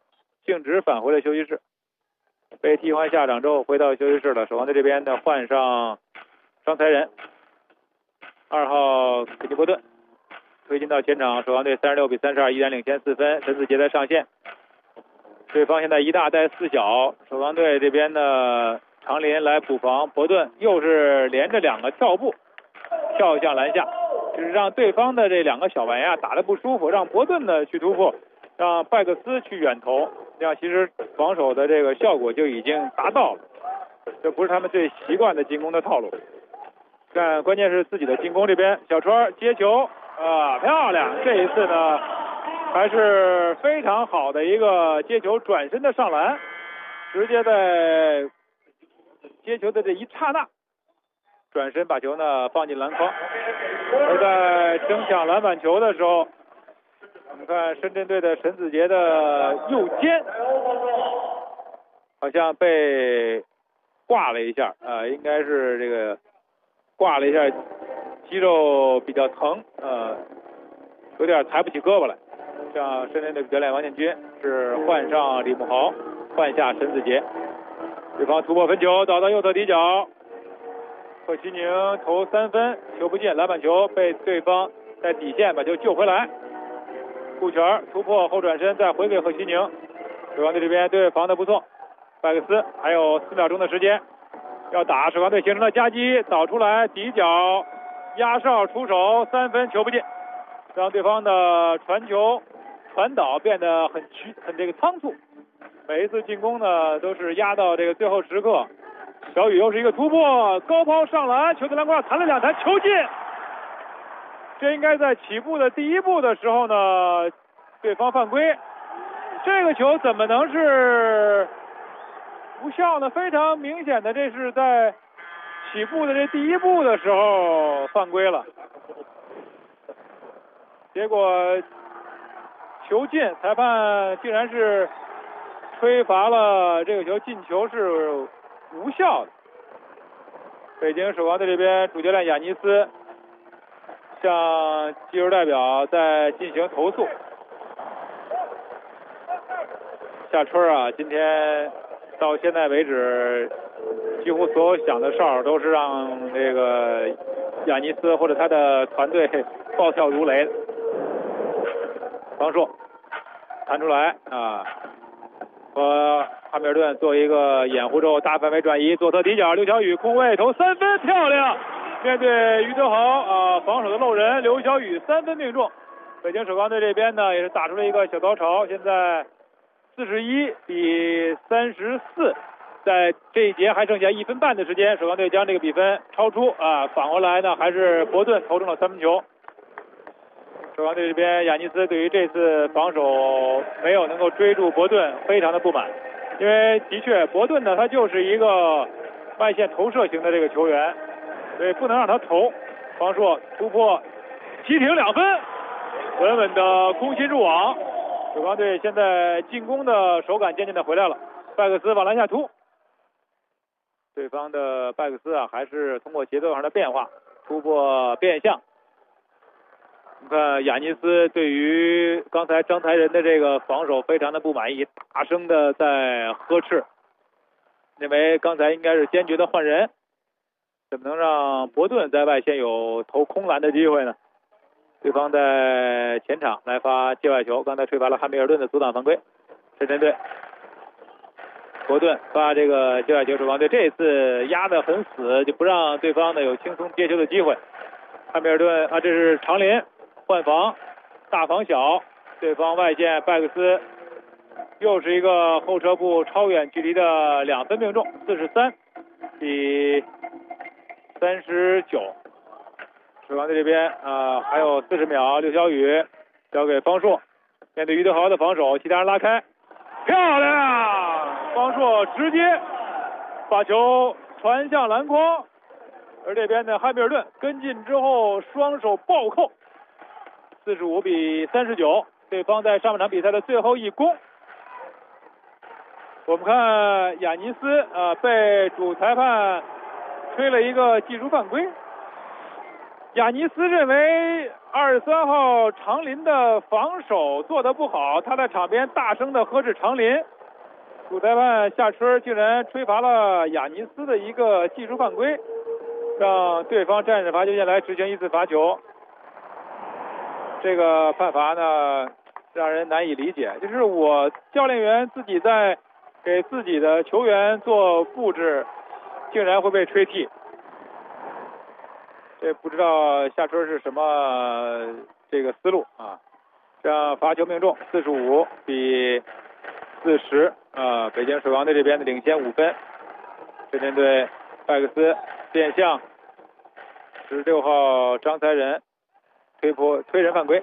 被替换下场之后回到休息室了。曙光队这边呢换上双才人，2号肯尼伯顿推进到前场，曙光队36比32依然领先4分。沈子杰在上线，对方现在1大带4小，曙光队这边的长林来补防，伯顿又是连着2个跳步跳向篮下， 就是让对方的这2个小玩意打得不舒服，让伯顿呢去突破，让拜克斯去远投，这样其实防守的这个效果就已经达到了。这不是他们最习惯的进攻的套路。但关键是自己的进攻这边，小川接球漂亮，这一次呢还是非常好的一个接球转身的上篮，直接在接球的这一刹那转身把球呢放进篮筐。而在争抢篮板球的时候，我们看深圳队的沈子杰的右肩好像被挂了一下应该是这个挂了一下，肌肉比较疼有点抬不起胳膊来。像深圳队教练王建军是换上李慕豪，换下沈子杰。对方突破分球，倒到右侧底角，贺西宁投3分，球不进，篮板球被对方在底线把球救回来。顾全突破后转身，再回给贺西宁。水王队这边对防的不错，拜克斯还有4秒钟的时间要打，水王队形成了夹击，倒出来底角压哨出手，3分球不进，让对方的传球传导变得很这个仓促。每一次进攻呢都是压到这个最后时刻。小雨又是一个突破，高抛上篮，球在篮筐上弹了2弹，球进。这应该在起步的第1步的时候呢，对方犯规。这个球怎么能是无效呢？非常明显的，这是在起步的这第1步的时候犯规了。结果球进，裁判竟然是吹罚了这个球进球是无效的。北京首钢队这边主教练亚尼斯向技术代表在进行投诉。夏春今天到现在为止，几乎所有响的哨都是让这个亚尼斯或者他的团队暴跳如雷的。方硕弹出来和汉密尔顿做一个掩护之后，大范围转移，左侧底角，刘晓宇空位投3分，漂亮！面对于德豪防守的漏人，刘晓宇3分命中。北京首钢队这边呢也是打出了一个小高潮，现在41比34，在这一节还剩下1分半的时间，首钢队将这个比分超出反过来呢还是伯顿投中了3分球。首钢队这边亚尼斯对于这次防守没有能够追住伯顿非常的不满，因为的确伯顿呢他就是一个外线投射型的这个球员，所以不能让他投。方硕突破急停2分，稳稳的攻心入网。首钢队现在进攻的手感渐渐的回来了，拜克斯往篮下突，对方的拜克斯还是通过节奏上的变化突破变向。你看亚尼斯对于刚才张才仁的这个防守非常的不满意，大声的在呵斥，认为刚才应该是坚决的换人，怎么能让伯顿在外线有投空篮的机会呢？对方在前场来发界外球，刚才吹罚了汉密尔顿的阻挡犯规。深圳队伯顿发这个界外球，首钢队这一次压得很死，就不让对方呢有轻松接球的机会。汉密尔顿这是长林换防，大防小，对方外线拜克斯又是一个后撤步超远距离的2分命中，43比39。首钢队这边还有40秒，刘晓宇交给方硕，面对于德豪的防守，其他人拉开，漂亮！方硕直接把球传向篮筐，而这边的汉密尔顿跟进之后双手暴扣，45比39，对方在上半场比赛的最后一攻。我们看亚尼斯被主裁判吹了一个技术犯规。亚尼斯认为23号长林的防守做得不好，他在场边大声的呵斥长林。主裁判夏春竟然吹罚了亚尼斯的一个技术犯规，让对方站着罚球线来执行一次罚球。这个判罚呢让人难以理解，就是我教练员自己在给自己的球员做布置，竟然会被吹替。 这不知道下春是什么这个思路啊？这样罚球命中，45比40啊，北京首钢队这边的领先5分。这边队拜克斯变向，16号张才仁推人犯规，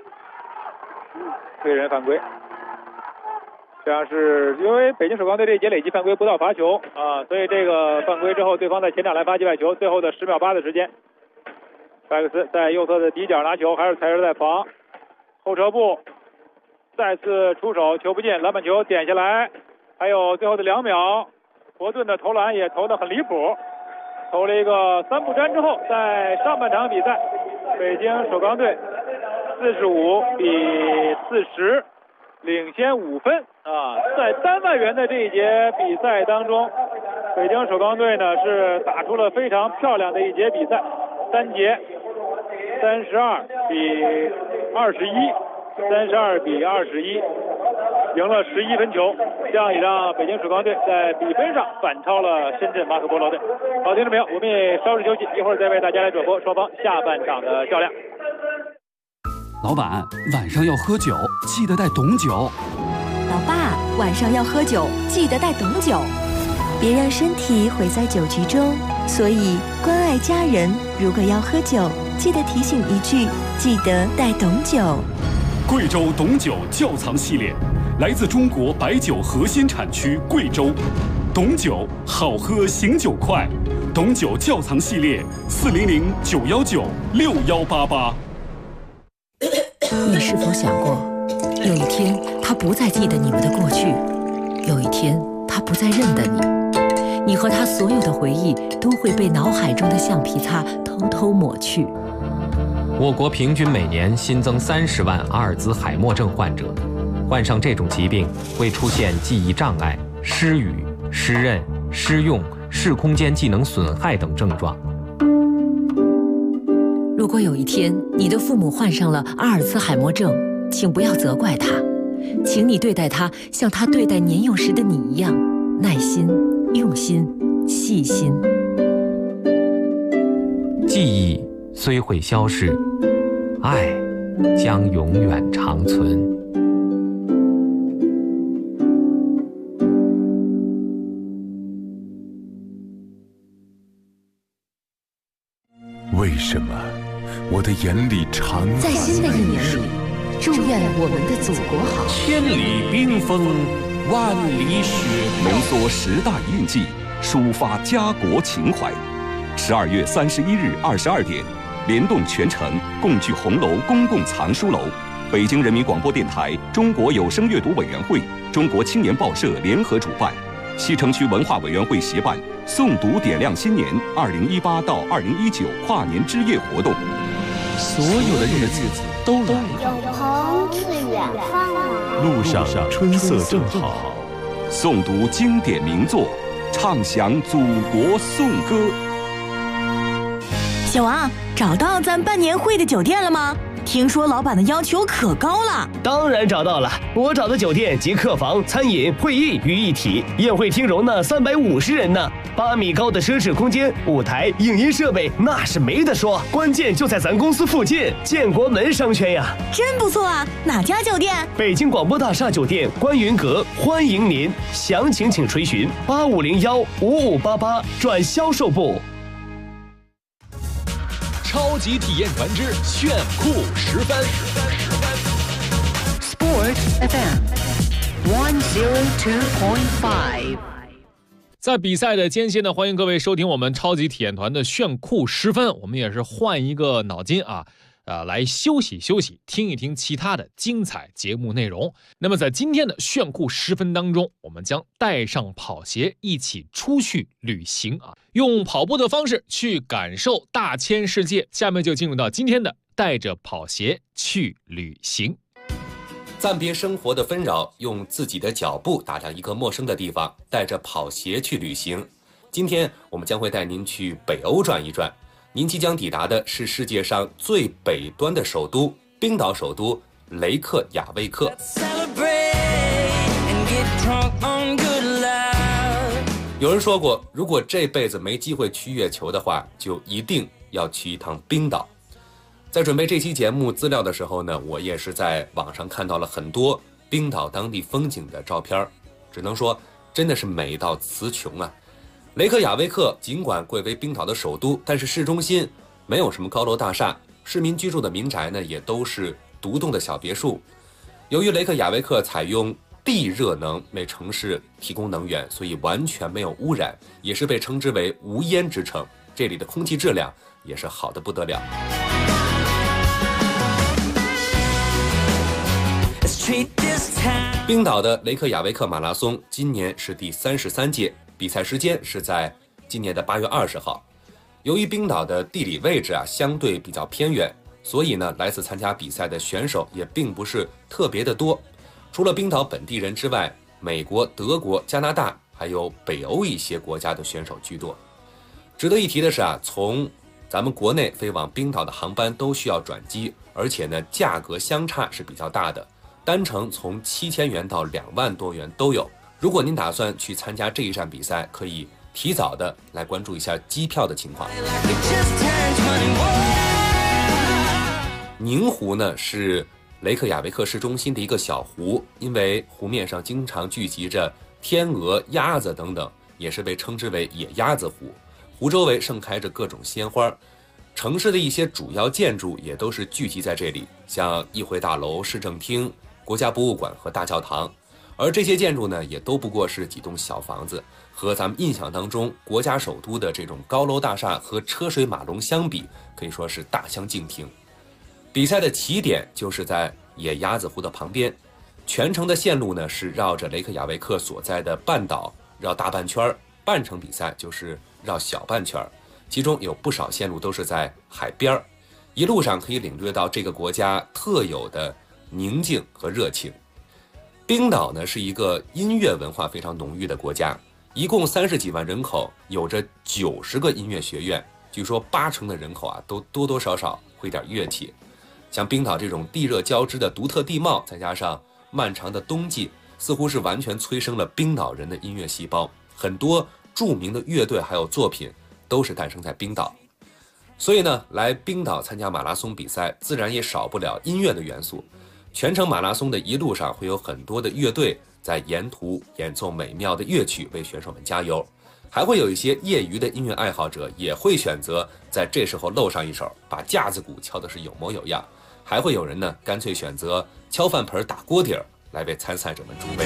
这样是因为北京首钢队这一节累计犯规不到罚球啊，所以这个犯规之后，对方在前场来发界外球，最后的10秒8的时间，拜克斯在右侧的底角拿球，还是才仁在防，后撤步，再次出手，球不进，篮板球点下来，还有最后的2秒，伯顿的投篮也投得很离谱，投了一个3不沾之后，在上半场比赛，北京首钢队45比40领先5分啊，在单外援的这一节比赛当中，北京首钢队呢是打出了非常漂亮的一节比赛，3节32比21，赢了11分球，这样也让北京首钢队在比分上反超了深圳马可波罗队。好，听众朋友，我们也稍事休息，一会儿再为大家来转播双方下半场的较量。 老板，晚上要喝酒，记得带董酒。 老爸，晚上要喝酒，记得带董酒。别让身体毁在酒局中，所以关爱家人，如果要喝酒，记得提醒一句，记得带董酒。 贵州董酒窖藏系列，来自中国白酒核心产区贵州。董酒好喝醒酒快，董酒窖藏系列400-919-6188。 你是否想过，有一天他不再记得你们的过去，有一天他不再认得你，你和他所有的回忆都会被脑海中的橡皮擦偷偷抹去。 我国平均每年新增30万阿尔兹海默症患者，患上这种疾病会出现记忆障碍、失语、失认、失用、视空间技能损害等症状。 如果有一天你的父母患上了阿尔兹海默症，请不要责怪他，请你对待他像他对待年幼时的你一样，耐心、用心、细心。 记忆虽会消逝，爱将永远长存。 为什么我的眼里常在新的一年里，祝愿我们的祖国好。 千里冰封，万里雪浓缩10大印记，抒发家国情怀。12月31日22点，联动全城共聚红楼公共藏书楼，北京人民广播电台、中国有声阅读委员会、中国青年报社联合主办，西城区文化委员会协办诵读点亮新年2018到2019跨年之夜活动。 所有的日子都来了， 有朋自远方来， 路上春色正好， 诵读经典名作，唱响祖国颂歌。 小王，找到咱办年会的酒店了吗？听说老板的要求可高了。 当然找到了，我找的酒店集客房、餐饮、会议于一体，宴会厅容纳350人呢，8米高的奢侈空间，舞台、影音设备那是没得说，关键就在咱公司附近，建国门商圈呀。 真不错啊，哪家酒店？ 北京广播大厦酒店观云阁，欢迎您，详情请垂询8501-5588转销售部。 超级体验团之炫酷10分。 Sport FM 102.5。 在比赛的间歇呢，欢迎各位收听我们超级体验团的炫酷10分。我们也是换一个脑筋来休息休息，听一听其他的精彩节目内容。那么在今天的炫酷10分当中，我们将带上跑鞋一起出去旅行用跑步的方式去感受大千世界。下面就进入到今天的带着跑鞋去旅行。 暂别生活的纷扰，用自己的脚步打量一个陌生的地方，带着跑鞋去旅行。今天我们将会带您去北欧转一转。您即将抵达的是世界上最北端的首都——冰岛首都雷克雅未克。有人说过，如果这辈子没机会去月球的话，就一定要去一趟冰岛。在准备这期节目资料的时候呢，我也是在网上看到了很多冰岛当地风景的照片，只能说真的是美到词穷啊。雷克雅未克尽管贵为冰岛的首都，但是市中心没有什么高楼大厦，市民居住的民宅呢也都是独栋的小别墅。由于雷克雅未克采用地热能为城市提供能源，所以完全没有污染，也是被称之为无烟之城。这里的空气质量也是好得不得了。冰岛的雷克雅未克马拉松今年是第33届，比赛时间是在今年的8月20号。由于冰岛的地理位置相对比较偏远，所以呢来自参加比赛的选手也并不是特别的多。除了冰岛本地人之外，美国、德国、加拿大还有北欧一些国家的选手居多。值得一提的是从咱们国内飞往冰岛的航班都需要转机，而且呢价格相差是比较大的，单程从7000元到2万多元都有。如果您打算去参加这一站比赛，可以提早的来关注一下机票的情况。宁湖呢是雷克雅未克市中心的一个小湖，因为湖面上经常聚集着天鹅、鸭子等等，也是被称之为野鸭子湖。湖周围盛开着各种鲜花，城市的一些主要建筑也都是聚集在这里，像议会大楼、市政厅、国家博物馆和大教堂。而这些建筑呢，也都不过是几栋小房子，和咱们印象当中国家首都的这种高楼大厦和车水马龙相比，可以说是大相径庭。比赛的起点就是在野鸭子湖的旁边，全程的线路呢是绕着雷克雅未克所在的半岛绕大半圈，半程比赛就是绕小半圈，其中有不少线路都是在海边，一路上可以领略到这个国家特有的宁静和热情。冰岛呢是一个音乐文化非常浓郁的国家，一共30几万人口，有着90个音乐学院，据说80%的人口都多多少少会点乐器。像冰岛这种地热交织的独特地貌，再加上漫长的冬季，似乎是完全催生了冰岛人的音乐细胞，很多著名的乐队还有作品都是诞生在冰岛。所以呢，来冰岛参加马拉松比赛，自然也少不了音乐的元素。全程马拉松的一路上会有很多的乐队在沿途演奏美妙的乐曲为选手们加油，还会有一些业余的音乐爱好者也会选择在这时候露上一手，把架子鼓敲的是有模有样，还会有人呢干脆选择敲饭盆打锅底儿来为参赛者们助威。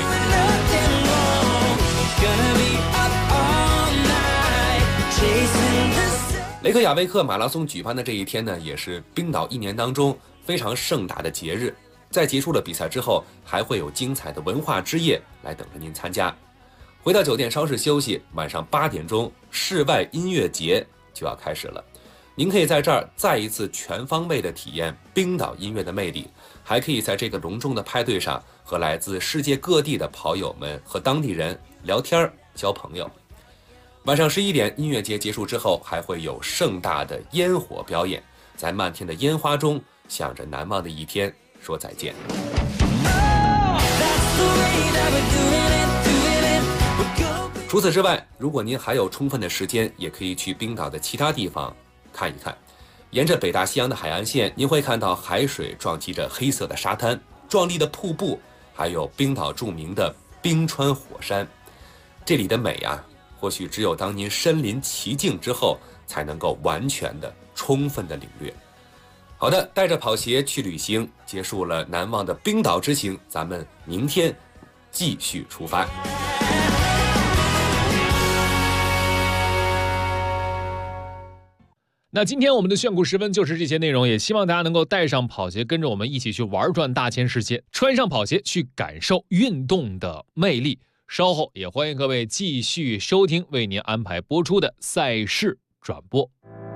雷克雅未克马拉松举办的这一天呢，也是冰岛一年当中非常盛大的节日。在结束了比赛之后，还会有精彩的文化之夜来等着您参加。回到酒店稍事休息，晚上8点钟，室外音乐节就要开始了。您可以在这儿再一次全方位的体验冰岛音乐的魅力，还可以在这个隆重的派对上和来自世界各地的跑友们和当地人聊天交朋友。晚上11点，音乐节结束之后，还会有盛大的烟火表演，在漫天的烟花中，向着难忘的一天说再见。除此之外，如果您还有充分的时间，也可以去冰岛的其他地方看一看。沿着北大西洋的海岸线，您会看到海水撞击着黑色的沙滩，壮丽的瀑布，还有冰岛著名的冰川火山。这里的美或许只有当您身临其境之后，才能够完全的、充分的领略。好的，带着跑鞋去旅行，结束了难忘的冰岛之行，咱们明天继续出发。 那今天我们的炫酷时分就是这些内容，也希望大家能够带上跑鞋，跟着我们一起去玩转大千世界，穿上跑鞋去感受运动的魅力。稍后也欢迎各位继续收听为您安排播出的赛事转播。